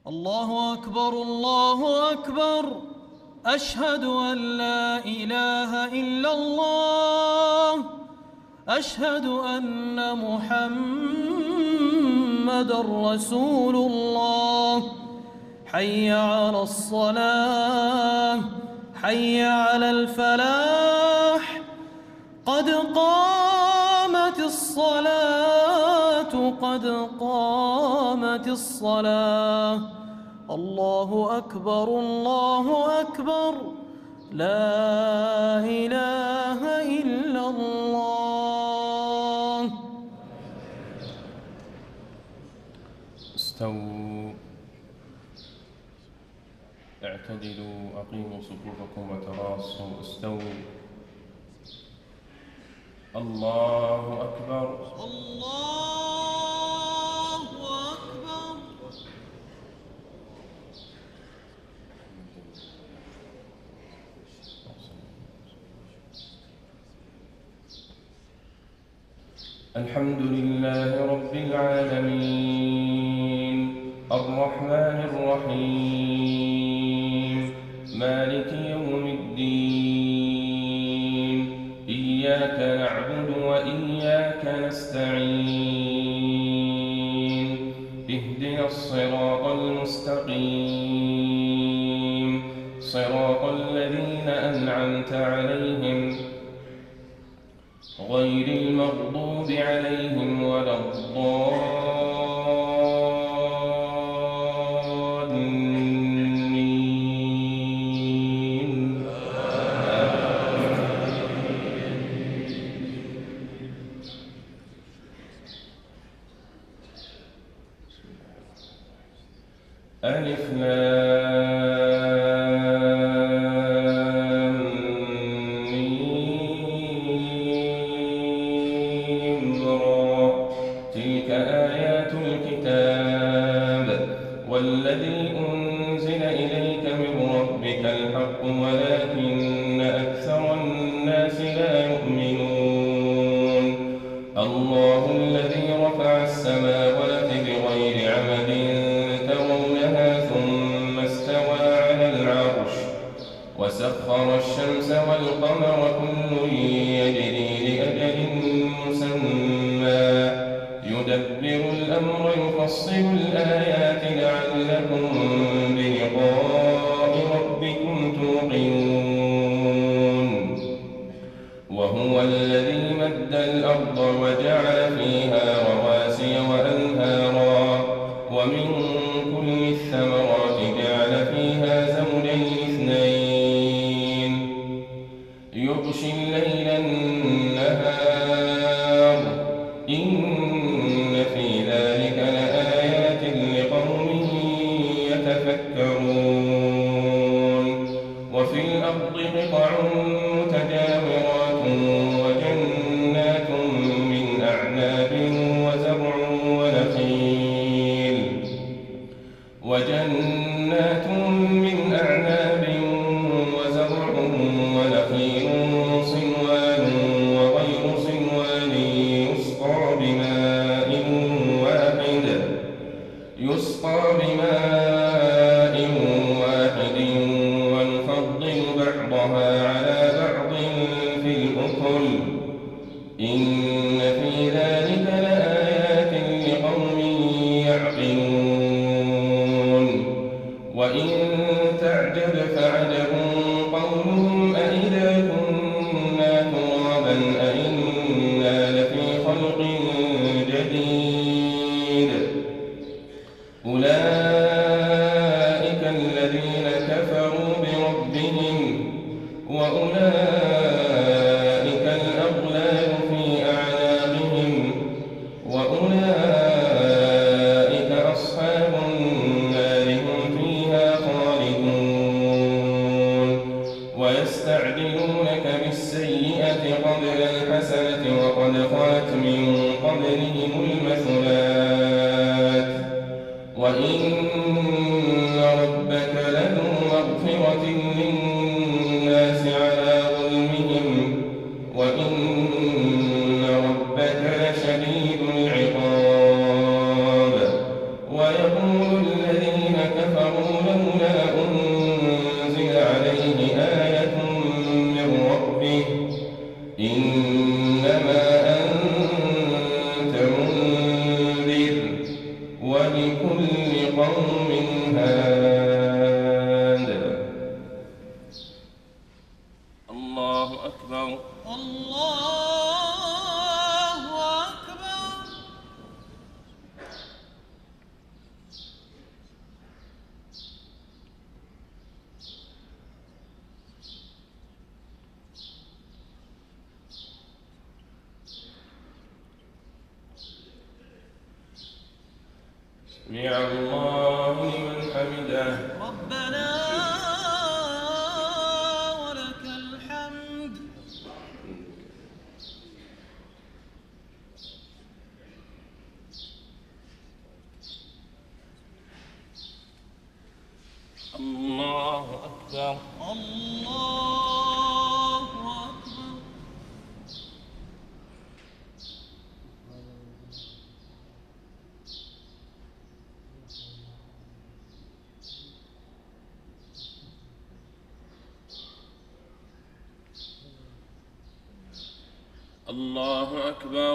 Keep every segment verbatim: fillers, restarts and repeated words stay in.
الله أكبر الله أكبر. أشهد أن لا إله إلا الله. أشهد أن محمدًا رسول الله. حي على الصلاة، حي على الفلاح، قد قامت الصلاة، قد قامت الصلاة. الله أكبر الله أكبر. لا إله إلا الله. استووا، اعتدلوا، أقيموا صفوفكم وتراصوا. استووا. الله أكبر الله أكبر. الحمد لله رب العالمين، الرحمن الرحيم، مالك يوم الدين. إياك نعبد وإياك نستعين. اهدنا الصراط المستقيم، صراط الذين أنعمت عليهم غير المغضوب عليهم ولا الضالين. ألف لام ميم را. تلك آيات الكتاب والذي أنزل إليك من ربك الحق ولكن أكثر الناس لا يؤمنون. الله الذي رفع السماوات بغير عمد ترونها ثم استوى على العرش وسخر الشمس والقمر كل يجري لأجل مسمى يدبر الأمر يفصل الآيات لعلكم بلقاء ربكم توقنون. وهو الذي مد الأرض وجعل فيها رواسي وأنهارا ومن كل الثمرات جعل فيها زوجين اثنين يغشي الليل النهار إن في ذلك لآيات لقوم يتفكرون. وفي الأرض قطع متجاورات وجنات من أعناب وزرع ونخيل وجنات من أعناب وزرع ونخيل صنوان وغير صنوان يسقى بماء واحد يسقى بماء واحد ونفضل بعضها على بعض في الأكل إن في ذلك لآيات لقوم يعقلون. وإن تعجب فعجب قولهم أإذا كنا ترابا أإنا لفي خلق جديد. أولئك الذين كفروا بربهم وأولئك الأغلال في أعناقهم وأولئك أصحاب النار هم فيها خالدون. ويستعجلونك بالسيئة قبل الحسنة وقد خلت من قبلهم المثلات وإن ربك لذو مغفرة للناس على ظلمهم وإن ربك لشديد العقاب. ويقول الذين كفروا قوم هاد. الله أكبر. الله أكبر. سمع الله لمن حمده. ربنا ولك الحمد. الله أكبر. الله أكبر. الله أكبر.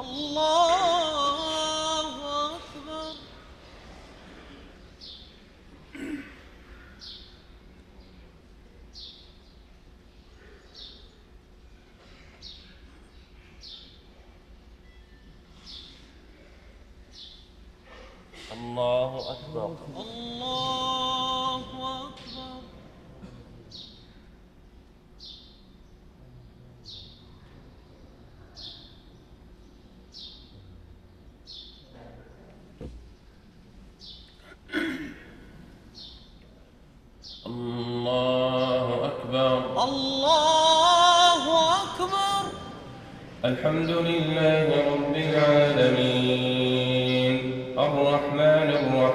الله أكبر. الله أكبر. الله أكبر. الله أكبر. الله أكبر. الحمد لله رب العالمين الرحمن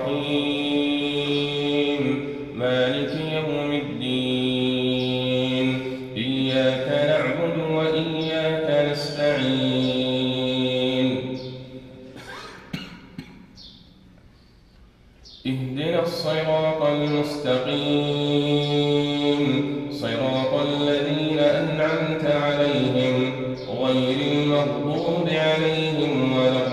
الرحيم مالك يوم الدين إياك نعبد وإياك نستعين اهدنا الصراط المستقيم صراط الذين أنعمت عليهم غير المغضوب عليهم ولا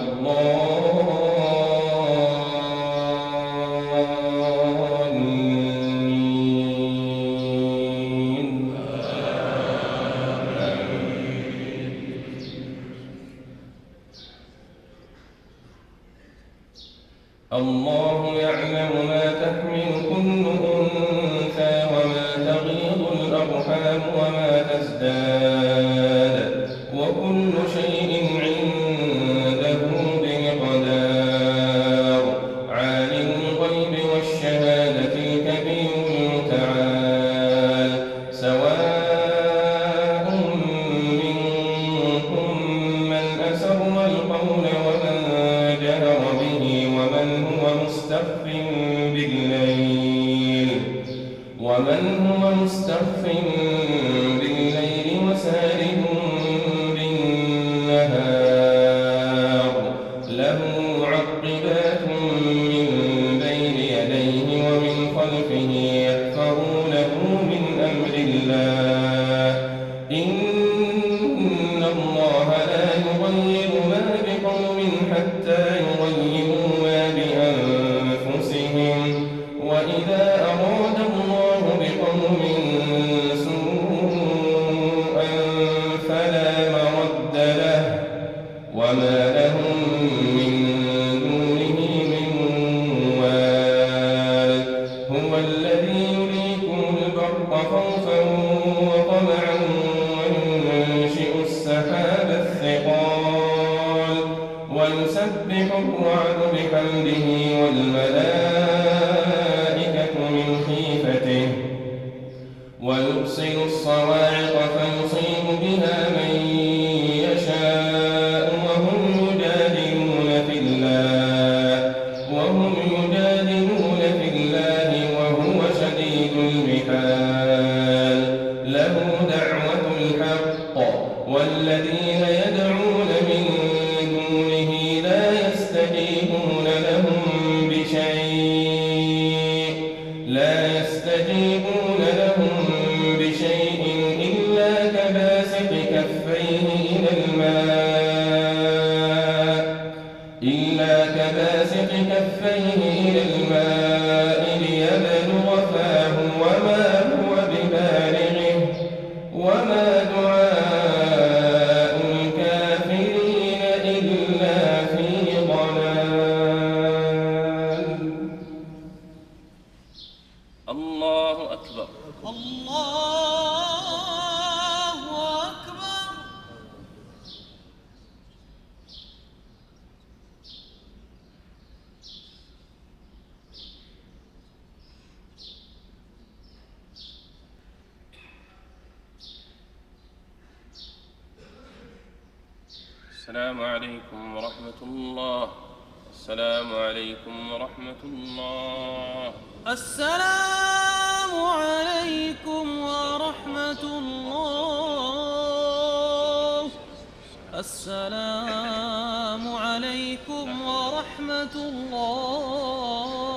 الضالين. الله يعلم ما تحمل كل أنثى وما تغيض الأرحام وما تزداد وكل شيء عنده بمقدار. عالم الغيب والشهادة الكبير المتعال سواء منكم من أسر القول ومن جهر به ومن هو مستخف بالليل ومن هو مستخف بالليل وسارب بالنهار له معقبات من بين يديه ومن خلفه يحفظونه من أمر الله إن الله لا يغير ما بقوم حتى يغيروا ما بأنفسهم وإذا أراد الله بقوم سوءا فلا مرد له وما لهم من دونه من وال. هو الذي يريكم البرق خوفا وطمعا وينشئ السحاب الثقال ويسبح الرعد بحمده والملائكة من خلقه الله أكبر. الله أكبر. السلام عليكم ورحمة الله. السلام عليكم ورحمة الله. السلام عليكم ورحمة الله. السلام عليكم ورحمة الله.